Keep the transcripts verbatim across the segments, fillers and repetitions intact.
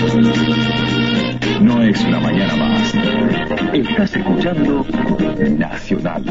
No es una mañana más. Estás escuchando Nacional.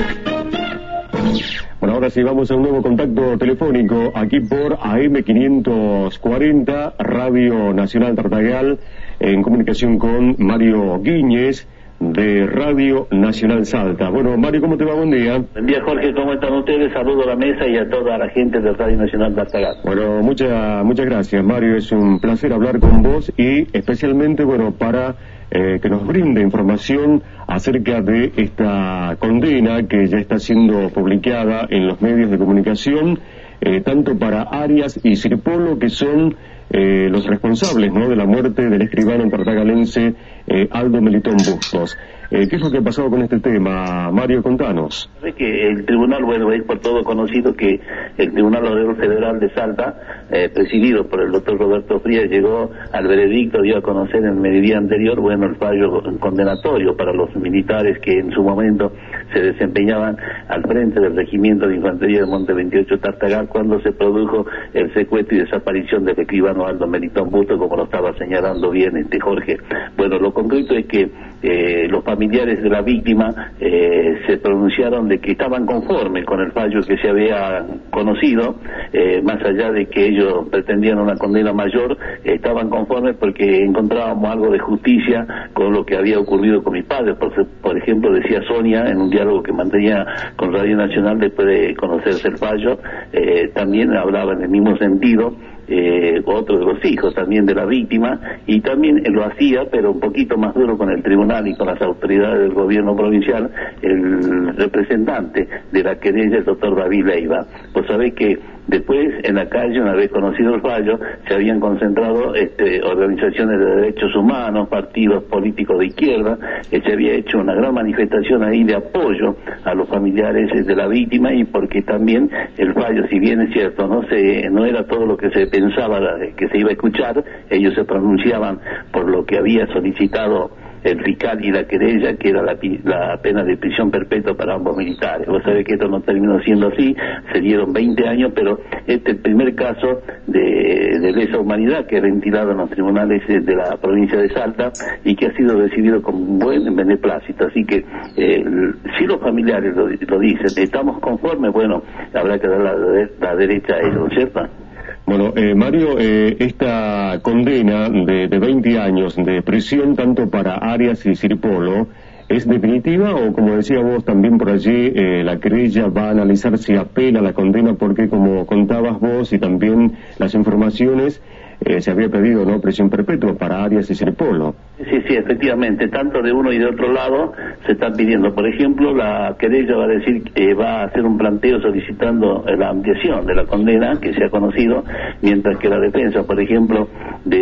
Bueno, ahora sí vamos a un nuevo contacto telefónico aquí por A M quinientos cuarenta, Radio Nacional Tartagal, en comunicación con Mario Guíñez, de Radio Nacional Salta. Bueno, Mario, ¿cómo te va? Buen día. Buen día, Jorge, ¿cómo están ustedes? Saludo a la mesa y a toda la gente de Radio Nacional Tartagal. Bueno, muchas muchas gracias, Mario. Es un placer hablar con vos y especialmente, bueno, para eh, que nos brinde información acerca de esta condena que ya está siendo publicada en los medios de comunicación, eh, tanto para Arias y Sirpolo, que son Eh, los responsables, ¿no?, de la muerte del escribano tartagalense eh, Aldo Melitón Bustos. Eh, ¿Qué es lo que ha pasado con este tema, Mario? Contanos. Es que el tribunal, bueno, es por todo conocido que el Tribunal Obrero Federal de Salta, eh, presidido por el doctor Roberto Frías, llegó al veredicto, dio a conocer en el mediodía anterior, bueno, el fallo condenatorio para los militares que en su momento se desempeñaban al frente del Regimiento de Infantería de Monte veintiocho Tartagal cuando se produjo el secuestro y desaparición del escribano Aldo Melitón Bustos, como lo estaba señalando bien este Jorge. Bueno, lo concreto es que eh, los familiares de la víctima eh, se pronunciaron de que estaban conformes con el fallo que se había conocido, eh, más allá de que ellos pretendían una condena mayor, eh, estaban conformes porque encontrábamos algo de justicia con lo que había ocurrido con mis padres. Por, por ejemplo, decía Sonia en un diálogo que mantenía con Radio Nacional después de conocerse el fallo, eh, también hablaba en el mismo sentido. Eh, otro de los hijos también de la víctima, y también lo hacía, pero un poquito más duro con el tribunal y con las autoridades del gobierno provincial, el representante de la querella, el doctor David Leiva. Pues sabés que después, en la calle, una vez conocido el fallo, se habían concentrado este, organizaciones de derechos humanos, partidos políticos de izquierda, que se había hecho una gran manifestación ahí de apoyo a los familiares de la víctima, y porque también el fallo, si bien es cierto, no se, no era todo lo que se pensaba que se iba a escuchar, ellos se pronunciaban por lo que había solicitado el fiscal y la querella, que era la, la pena de prisión perpetua para ambos militares. Vos sabés que esto no terminó siendo así, se dieron veinte años, pero este es el primer caso de, de lesa humanidad que ha ventilado en los tribunales de la provincia de Salta y que ha sido recibido con buen beneplácito. Así que eh, si los familiares lo, lo dicen, estamos conformes, bueno, habrá que dar la, la derecha a ellos, ¿cierto? Bueno, eh, Mario, eh, esta condena de, de veinte años de prisión tanto para Arias y Sirpolo, ¿es definitiva o, como decía vos también por allí, eh, la querella va a analizar si apela la condena? Porque, como contabas vos y también las informaciones, eh, se había pedido, ¿no?, prisión perpetua para Arias y Sirpolo. Sí, sí, efectivamente, tanto de uno y de otro lado se están pidiendo. Por ejemplo, la querella va a decir que va a hacer un planteo solicitando la ampliación de la condena que se ha conocido, mientras que la defensa, por ejemplo, de,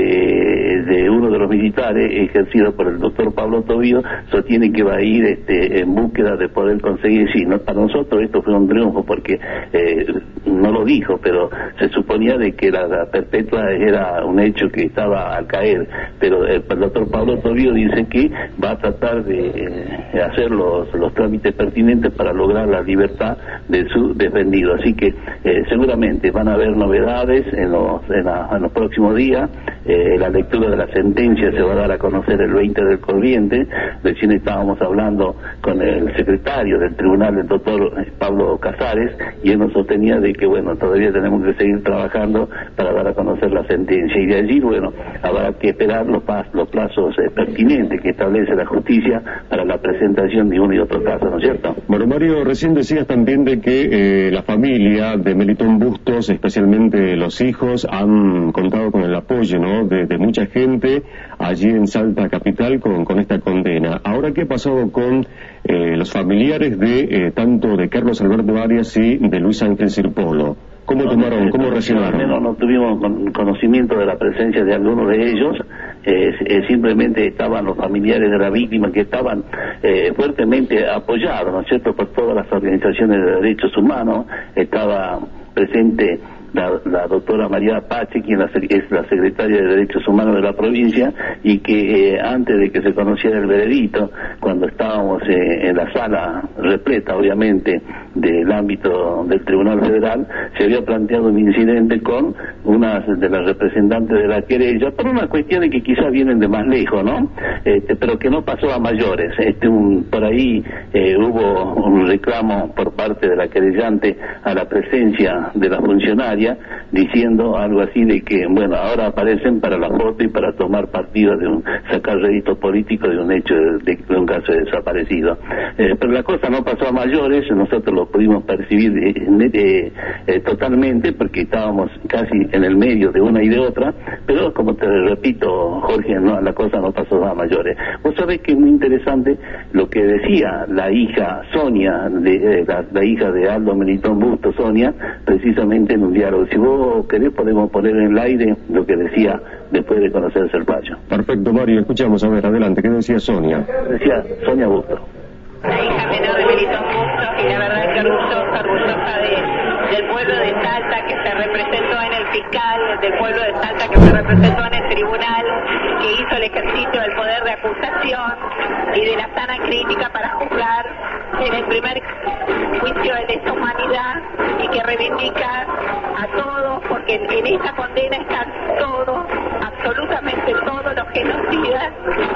de uno de los militares ejercido por el doctor Pablo Tobío, sostiene que va a ir este, en búsqueda de poder conseguir. Sí, no, para nosotros esto fue un triunfo porque eh, no lo dijo, pero se suponía de que la, la perpetua era un hecho que estaba al caer, pero el, el doctor Pablo Tobío dice que va a tratar de eh, hacer los, los trámites pertinentes para lograr la libertad de su defendido. Así que eh, seguramente van a haber novedades en los, en, la, en los próximos días. Eh, la lectura de la sentencia se va a dar a conocer el veinte del corriente. Recién estábamos hablando con el secretario del tribunal, el doctor Pablo Casares, y él nos sostenía de que, bueno, todavía tenemos que seguir trabajando para dar a conocer la sentencia, y de allí, bueno, habrá que esperar los, los plazos eh, pertinentes que establece la justicia para la presentación de uno y otro caso, ¿no es cierto? Bueno, Mario, recién decías también de que eh, la familia de Melitón Bustos, especialmente los hijos, han contado con el apoyo, ¿no?, de, de mucha gente allí en Salta Capital con, con esta condena. Ahora, ¿qué ha pasado con eh, los familiares de eh, tanto de Carlos Alberto Arias y de Luis Ángel Sirpolo? ¿Cómo no, tomaron, no, cómo reaccionaron? Al menos no tuvimos con, conocimiento de la presencia de algunos de ellos, eh, eh, simplemente estaban los familiares de la víctima que estaban eh, fuertemente apoyados, ¿no es cierto?, por todas las organizaciones de derechos humanos. Estaba presente la, la doctora María Pache, quien la, es la secretaria de Derechos Humanos de la provincia, y que eh, antes de que se conociera el veredicto, cuando estábamos eh, en la sala repleta, obviamente, del ámbito del Tribunal Federal, se había planteado un incidente con una de las representantes de la querella, por unas cuestiones que quizás vienen de más lejos, ¿no? Este, pero que no pasó a mayores. Este, un, por ahí eh, hubo un reclamo por parte de la querellante a la presencia de la funcionaria, diciendo algo así de que, bueno, ahora aparecen para la foto y para tomar partido de un, sacar rédito político de un hecho, de, de un caso de desaparecido. Eh, pero la cosa no pasó a mayores, nosotros lo pudimos percibir de, de, de, eh, totalmente, porque estábamos casi en el medio de una y de otra, pero como te repito, Jorge, no, la cosa no pasó a mayores. Vos sabés que es muy interesante lo que decía la hija Sonia, de, eh, la, la hija de Aldo Melitón Busto, Sonia, precisamente en un diálogo. Si vos querés podemos poner en el aire lo que decía después de conocerse el fallo. Perfecto, Mario, escuchamos, a ver, adelante, ¿qué decía Sonia? Decía Sonia Busto. La hija menor de Melitón Busto, y la verdad que orgullosa, orgullosa de, del pueblo de Salta que se representó en el fiscal, del pueblo de Salta que se representó en el tribunal, que hizo el ejercicio del poder de acusación y de la sana crítica para juzgar en el primer juicio de lesa humanidad, y que reivindica a todos, porque en esta condena están todos, absolutamente todos los genocidas,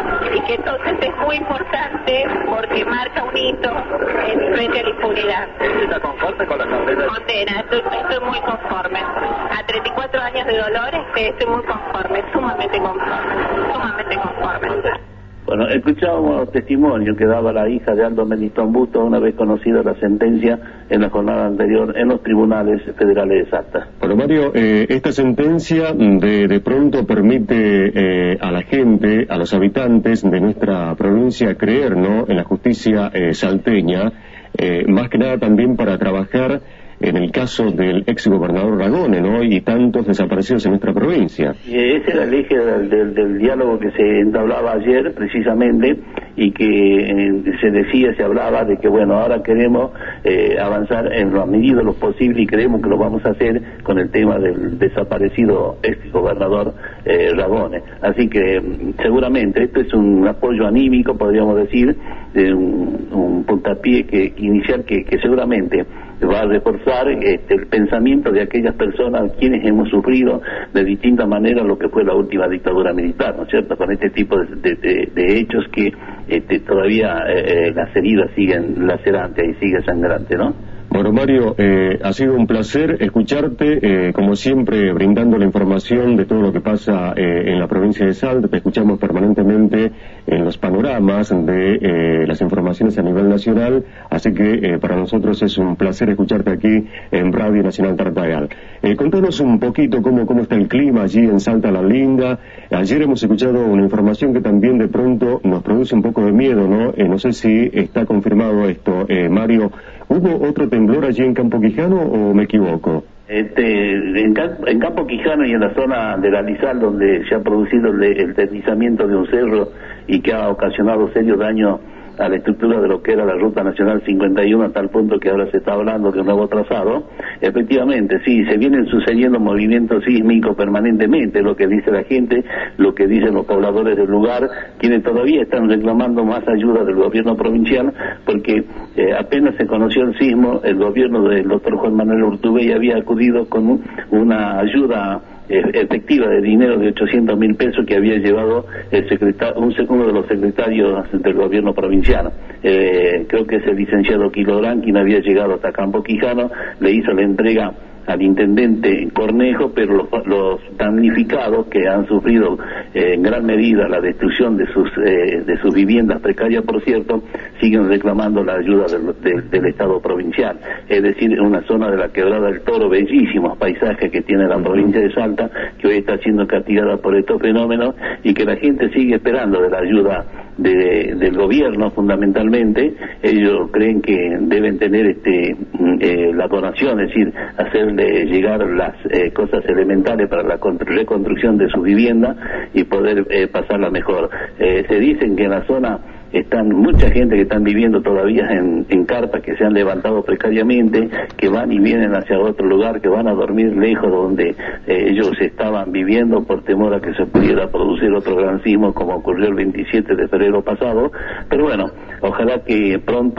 y que entonces es muy importante porque marca un hito en frente a la impunidad. ¿Está conforme con la condena? Condena, estoy, estoy muy conforme. A treinta y cuatro años de dolor este, estoy muy conforme, sumamente conforme, sumamente conforme. Bueno, escuchábamos los testimonios que daba la hija de Aldo Melitón Busto una vez conocida la sentencia en la jornada anterior en los tribunales federales de Salta. Bueno, Mario, eh, esta sentencia de, de pronto permite eh, a la gente, a los habitantes de nuestra provincia creer, ¿no?, en la justicia eh, salteña, eh, más que nada también para trabajar en el caso del ex gobernador Ragone, ¿no?, y tantos desaparecidos en nuestra provincia. Y ese era el eje del, del, del diálogo que se entablaba ayer, precisamente, y que eh, se decía, se hablaba de que, bueno, ahora queremos eh, avanzar en la medida de lo posible, y creemos que lo vamos a hacer con el tema del desaparecido ex gobernador eh, Ragone. Así que seguramente esto es un apoyo anímico, podríamos decir, de un, un puntapié que inicial que, que seguramente va a reforzar este, el pensamiento de aquellas personas quienes hemos sufrido de distintas maneras lo que fue la última dictadura militar, ¿no es cierto?, con este tipo de, de, de, de hechos que este, todavía eh, las heridas siguen lacerantes y sigue sangrante, ¿no? Bueno, Mario, eh, ha sido un placer escucharte, eh, como siempre, brindando la información de todo lo que pasa eh, en la provincia de Salta. Te escuchamos permanentemente en los panoramas de eh, las informaciones a nivel nacional, así que eh, para nosotros es un placer escucharte aquí en Radio Nacional Tartagal. Eh, contanos un poquito cómo, cómo está el clima allí en Salta la Linda. Ayer hemos escuchado una información que también de pronto nos produce un poco de miedo, ¿no? Eh, no sé si está confirmado esto, eh, Mario. ¿Hubo otro temblor allí en Campo Quijano o me equivoco? Este, en, en Campo Quijano y en la zona de la Lizal, donde se ha producido el, el deslizamiento de un cerro y que ha ocasionado serios daños a la estructura de lo que era la Ruta Nacional cincuenta y uno, a tal punto que ahora se está hablando de un nuevo trazado. Efectivamente, sí, se vienen sucediendo movimientos sísmicos permanentemente, lo que dice la gente, lo que dicen los pobladores del lugar, quienes todavía están reclamando más ayuda del gobierno provincial, porque eh, apenas se conoció el sismo, el gobierno del doctor Juan Manuel Urtubey había acudido con un, una ayuda efectiva de dinero de ochocientos mil pesos que había llevado el secretario, un, uno de los secretarios del gobierno provincial. Eh, creo que es el licenciado Quilodrán, quien había llegado hasta Campo Quijano, le hizo la entrega al intendente Cornejo, pero los, los damnificados que han sufrido eh, en gran medida la destrucción de sus eh, de sus viviendas precarias, por cierto, siguen reclamando la ayuda del, del, del Estado provincial. Es decir, en una zona de la Quebrada del Toro, bellísimos paisajes que tiene la provincia de Salta, que hoy está siendo castigada por estos fenómenos, y que la gente sigue esperando de la ayuda de, del gobierno, fundamentalmente. Ellos creen que deben tener este eh, la donación, es decir, hacerle llegar las eh, cosas elementales para la reconstrucción de su vivienda y poder eh, pasarla mejor. Eh, se dicen que en la zona están mucha gente que están viviendo todavía en, en carpas que se han levantado precariamente, que van y vienen hacia otro lugar, que van a dormir lejos de donde eh, ellos estaban viviendo por temor a que se pudiera producir otro gran sismo como ocurrió el veintisiete de febrero pasado. Pero bueno, ojalá que pronto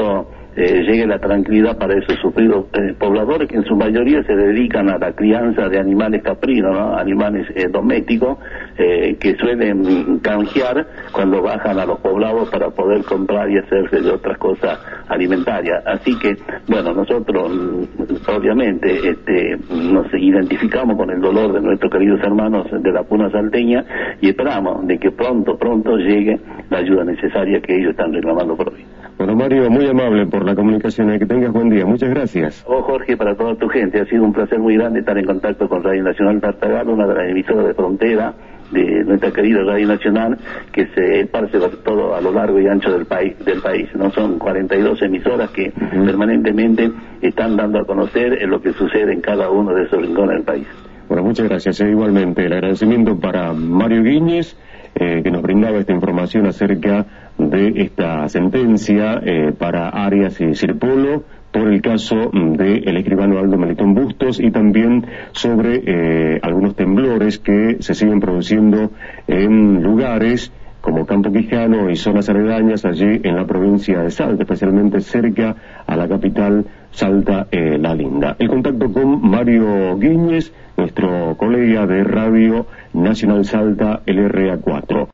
eh, llegue la tranquilidad para esos sufridos eh, pobladores que en su mayoría se dedican a la crianza de animales caprinos, ¿no? Animales eh, domésticos eh, que suelen canjear cuando bajan a los poblados para poder comprar y hacerse de otras cosas alimentarias. Así que, bueno, nosotros obviamente este, nos identificamos con el dolor de nuestros queridos hermanos de la Puna Salteña y esperamos de que pronto, pronto llegue la ayuda necesaria que ellos están reclamando por hoy. Bueno, Mario, muy amable por la comunicación. Que tengas buen día. Muchas gracias. Oh, Jorge, para toda tu gente. Ha sido un placer muy grande estar en contacto con Radio Nacional Tartagal, una de las emisoras de frontera de nuestra querida Radio Nacional, que se esparce todo a lo largo y ancho del país. Del país, no son cuarenta y dos emisoras que uh-huh. permanentemente están dando a conocer lo que sucede en cada uno de esos rincones del país. Bueno, muchas gracias. E igualmente, el agradecimiento para Mario Guíñez, eh, que nos brindaba esta información acerca de esta sentencia eh, para Arias y Sirpolo por el caso del escribano Aldo Melitón Bustos y también sobre eh, algunos temblores que se siguen produciendo en lugares como Campo Quijano y zonas aledañas allí en la provincia de Salta, especialmente cerca a la capital Salta, eh, La Linda. El contacto con Mario Guíñez, nuestro colega de Radio Nacional Salta, L R A cuatro.